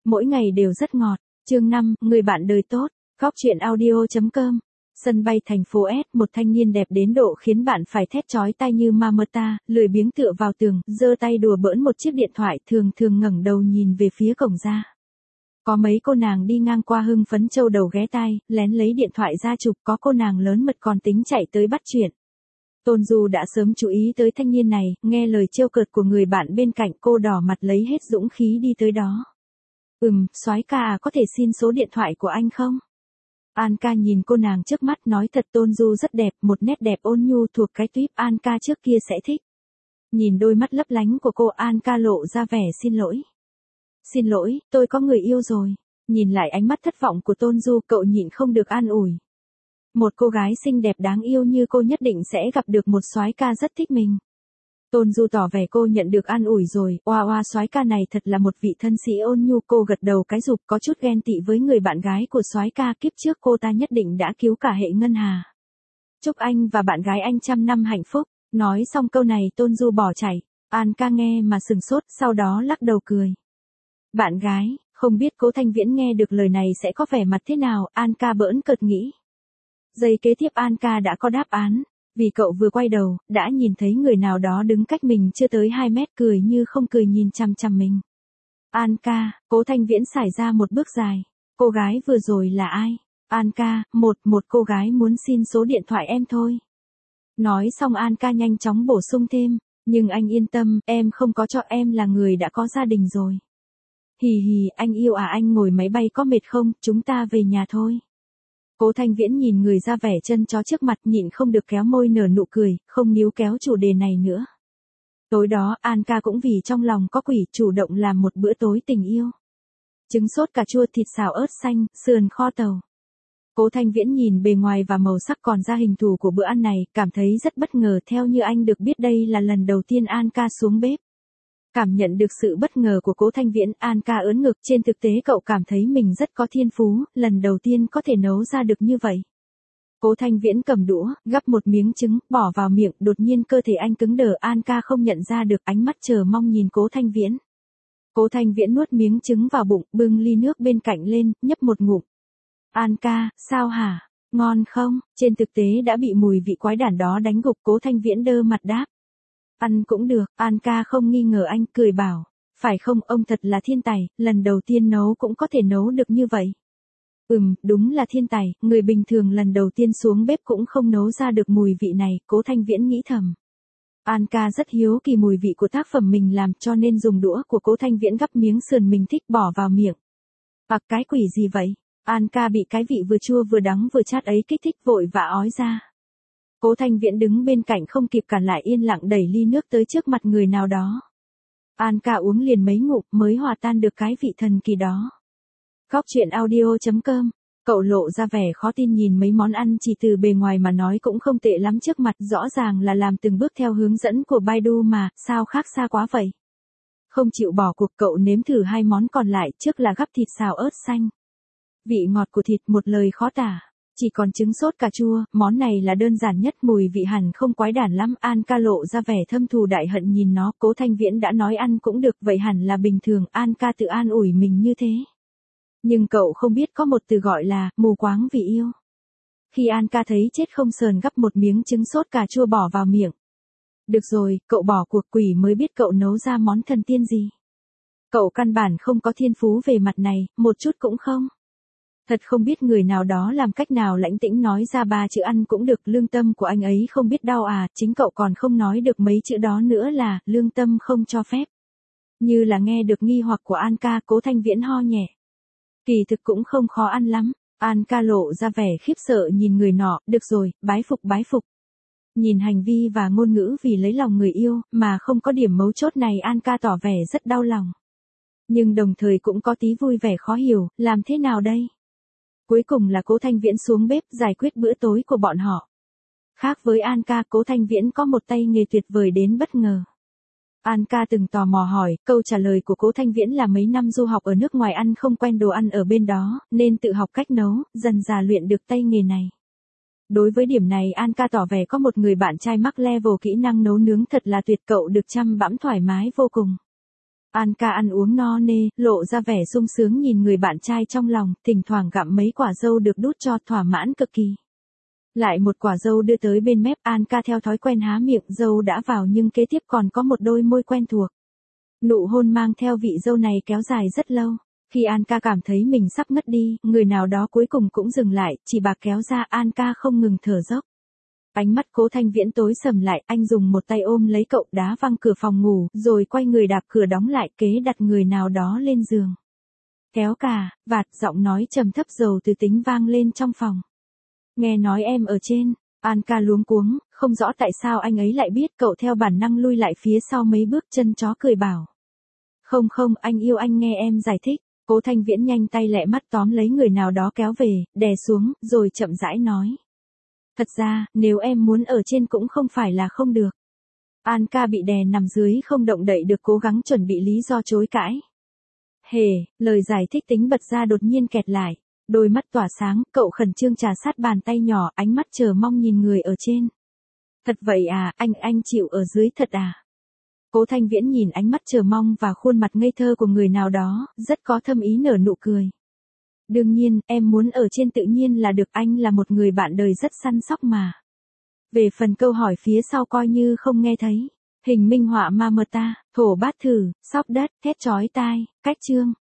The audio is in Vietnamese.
mỗi ngày đều rất ngọt. Chương 5, người bạn đời tốt. Góc truyện audio.com. Sân bay thành phố S, một thanh niên đẹp đến độ khiến bạn phải thét chói tai như ma mơ ta, lười biếng tựa vào tường, giơ tay đùa bỡn một chiếc điện thoại, thường thường ngẩng đầu nhìn về phía cổng ra. Có mấy cô nàng đi ngang qua hưng phấn châu đầu ghé tai, lén lấy điện thoại ra chụp, có cô nàng lớn mật còn tính chạy tới bắt chuyện. Tôn Du đã sớm chú ý tới thanh niên này, nghe lời trêu cợt của người bạn bên cạnh, cô đỏ mặt lấy hết dũng khí đi tới đó. Soái ca à, có thể xin số điện thoại của anh không? An ca nhìn cô nàng trước mắt nói thật, Tôn Du rất đẹp, một nét đẹp ôn nhu thuộc cái tuýp An ca trước kia sẽ thích. Nhìn đôi mắt lấp lánh của cô, An ca lộ ra vẻ xin lỗi. Xin lỗi, tôi có người yêu rồi. Nhìn lại ánh mắt thất vọng của Tôn Du, cậu nhịn không được an ủi. Một cô gái xinh đẹp đáng yêu như cô nhất định sẽ gặp được một soái ca rất thích mình. Tôn Du tỏ vẻ cô nhận được an ủi rồi, oa soái ca này thật là một vị thân sĩ ôn nhu, cô gật đầu cái rụp, có chút ghen tị với người bạn gái của soái ca, kiếp trước cô ta nhất định đã cứu cả hệ ngân hà. Chúc anh và bạn gái anh trăm năm hạnh phúc. Nói xong câu này Tôn Du bỏ chạy, An ca nghe mà sừng sốt, sau đó lắc đầu cười. Bạn gái, không biết Cố Thanh Viễn nghe được lời này sẽ có vẻ mặt thế nào, An ca bỡn cợt nghĩ. Giây kế tiếp An ca đã có đáp án, vì cậu vừa quay đầu, đã nhìn thấy người nào đó đứng cách mình chưa tới 2 mét, cười như không cười nhìn chằm chằm mình. An ca, Cố Thanh Viễn xải ra một bước dài. Cô gái vừa rồi là ai? An ca, một cô gái muốn xin số điện thoại em thôi. Nói xong An ca nhanh chóng bổ sung thêm, nhưng anh yên tâm, em không có cho, em là người đã có gia đình rồi. Hì hì, anh yêu à, anh ngồi máy bay có mệt không, chúng ta về nhà thôi. Cố Thanh Viễn nhìn người ra vẻ chân chó trước mặt, nhịn không được kéo môi nở nụ cười, không níu kéo chủ đề này nữa. Tối đó, An ca cũng vì trong lòng có quỷ, chủ động làm một bữa tối tình yêu. Trứng sốt cà chua, thịt xào ớt xanh, sườn kho tàu. Cố Thanh Viễn nhìn bề ngoài và màu sắc còn ra hình thù của bữa ăn này, cảm thấy rất bất ngờ, theo như anh được biết đây là lần đầu tiên An ca xuống bếp. Cảm nhận được sự bất ngờ của Cố Thanh Viễn, An ca ớn ngực, trên thực tế cậu cảm thấy mình rất có thiên phú, lần đầu tiên có thể nấu ra được như vậy. Cố Thanh Viễn cầm đũa, gắp một miếng trứng, bỏ vào miệng, đột nhiên cơ thể anh cứng đờ, An ca không nhận ra được, ánh mắt chờ mong nhìn Cố Thanh Viễn. Cố Thanh Viễn nuốt miếng trứng vào bụng, bưng ly nước bên cạnh lên, nhấp một ngụm. An ca, sao hả? Ngon không? Trên thực tế đã bị mùi vị quái đản đó đánh gục, Cố Thanh Viễn đơ mặt đáp. Ăn cũng được, An ca không nghi ngờ anh, cười bảo. Phải không, ông thật là thiên tài, lần đầu tiên nấu cũng có thể nấu được như vậy. Đúng là thiên tài, người bình thường lần đầu tiên xuống bếp cũng không nấu ra được mùi vị này, Cố Thanh Viễn nghĩ thầm. An ca rất hiếu kỳ mùi vị của tác phẩm mình làm, cho nên dùng đũa của Cố Thanh Viễn gắp miếng sườn mình thích bỏ vào miệng. Cái quỷ gì vậy? An ca bị cái vị vừa chua vừa đắng vừa chát ấy kích thích, vội vã ói ra. Cố Thanh Viễn đứng bên cạnh không kịp cản lại, yên lặng đẩy ly nước tới trước mặt người nào đó. An ca uống liền mấy ngụm mới hòa tan được cái vị thần kỳ đó. Góc truyện audio.com. Cậu lộ ra vẻ khó tin nhìn mấy món ăn chỉ từ bề ngoài mà nói cũng không tệ lắm trước mặt, rõ ràng là làm từng bước theo hướng dẫn của Baidu mà, sao khác xa quá vậy? Không chịu bỏ cuộc, cậu nếm thử 2 món còn lại, trước là gắp thịt xào ớt xanh. Vị ngọt của thịt một lời khó tả. Chỉ còn trứng sốt cà chua, món này là đơn giản nhất, mùi vị hẳn không quái đản lắm, An ca lộ ra vẻ thâm thù đại hận nhìn nó, Cố Thanh Viễn đã nói ăn cũng được, vậy hẳn là bình thường, An ca tự an ủi mình như thế. Nhưng cậu không biết có một từ gọi là, mù quáng vì yêu. Khi An ca thấy chết không sờn gắp một miếng trứng sốt cà chua bỏ vào miệng. Được rồi, cậu bỏ cuộc, quỷ mới biết cậu nấu ra món thần tiên gì. Cậu căn bản không có thiên phú về mặt này, một chút cũng không. Thật không biết người nào đó làm cách nào lãnh tĩnh nói ra 3 chữ ăn cũng được, lương tâm của anh ấy không biết đau à, chính cậu còn không nói được mấy chữ đó nữa là, lương tâm không cho phép. Như là nghe được nghi hoặc của An ca, Cố Thanh Viễn ho nhẹ. Kỳ thực cũng không khó ăn lắm, An ca lộ ra vẻ khiếp sợ nhìn người nọ, được rồi, bái phục bái phục. Nhìn hành vi và ngôn ngữ vì lấy lòng người yêu, mà không có điểm mấu chốt này, An ca tỏ vẻ rất đau lòng. Nhưng đồng thời cũng có tí vui vẻ khó hiểu, làm thế nào đây? Cuối cùng là Cố Thanh Viễn xuống bếp giải quyết bữa tối của bọn họ. Khác với An ca, Cố Thanh Viễn có một tay nghề tuyệt vời đến bất ngờ. An ca từng tò mò hỏi, câu trả lời của Cố Thanh Viễn là mấy năm du học ở nước ngoài ăn không quen đồ ăn ở bên đó, nên tự học cách nấu, dần dà luyện được tay nghề này. Đối với điểm này An ca tỏ vẻ có một người bạn trai mắc level kỹ năng nấu nướng thật là tuyệt, cậu được chăm bẵm thoải mái vô cùng. Anka ăn uống no nê, lộ ra vẻ sung sướng nhìn người bạn trai trong lòng, thỉnh thoảng gặm mấy quả dâu được đút cho thỏa mãn cực kỳ. Lại một quả dâu đưa tới bên mép, Anka theo thói quen há miệng, dâu đã vào nhưng kế tiếp còn có một đôi môi quen thuộc. Nụ hôn mang theo vị dâu này kéo dài rất lâu. Khi Anka cảm thấy mình sắp ngất đi, người nào đó cuối cùng cũng dừng lại, chỉ bạc kéo ra, Anka không ngừng thở dốc. Ánh mắt Cố Thanh Viễn tối sầm lại, anh dùng một tay ôm lấy cậu, đá văng cửa phòng ngủ, rồi quay người đạp cửa đóng lại, kế đặt người nào đó lên giường. Kéo cà, vạt, giọng nói trầm thấp dầu từ tính vang lên trong phòng. Nghe nói em ở trên. Anka luống cuống, không rõ tại sao anh ấy lại biết, cậu theo bản năng lui lại phía sau mấy bước, chân chó cười bảo. Không không, anh yêu anh, nghe em giải thích. Cố Thanh Viễn nhanh tay lẹ mắt tóm lấy người nào đó kéo về, đè xuống, rồi chậm rãi nói. Thật ra, nếu em muốn ở trên cũng không phải là không được. Anka bị đè nằm dưới không động đậy được, cố gắng chuẩn bị lý do chối cãi. Hề, lời giải thích tính bật ra đột nhiên kẹt lại. Đôi mắt tỏa sáng, cậu khẩn trương trà sát bàn tay nhỏ, ánh mắt chờ mong nhìn người ở trên. Thật vậy à, anh chịu ở dưới thật à? Cố Thanh Viễn nhìn ánh mắt chờ mong và khuôn mặt ngây thơ của người nào đó, rất có thâm ý nở nụ cười. Đương nhiên, em muốn ở trên tự nhiên là được, anh là một người bạn đời rất săn sóc mà. Về phần câu hỏi phía sau coi như không nghe thấy. Hình minh họa ma mơ ta, thổ bát thử, sóc đất, thét chói tai, cách chương.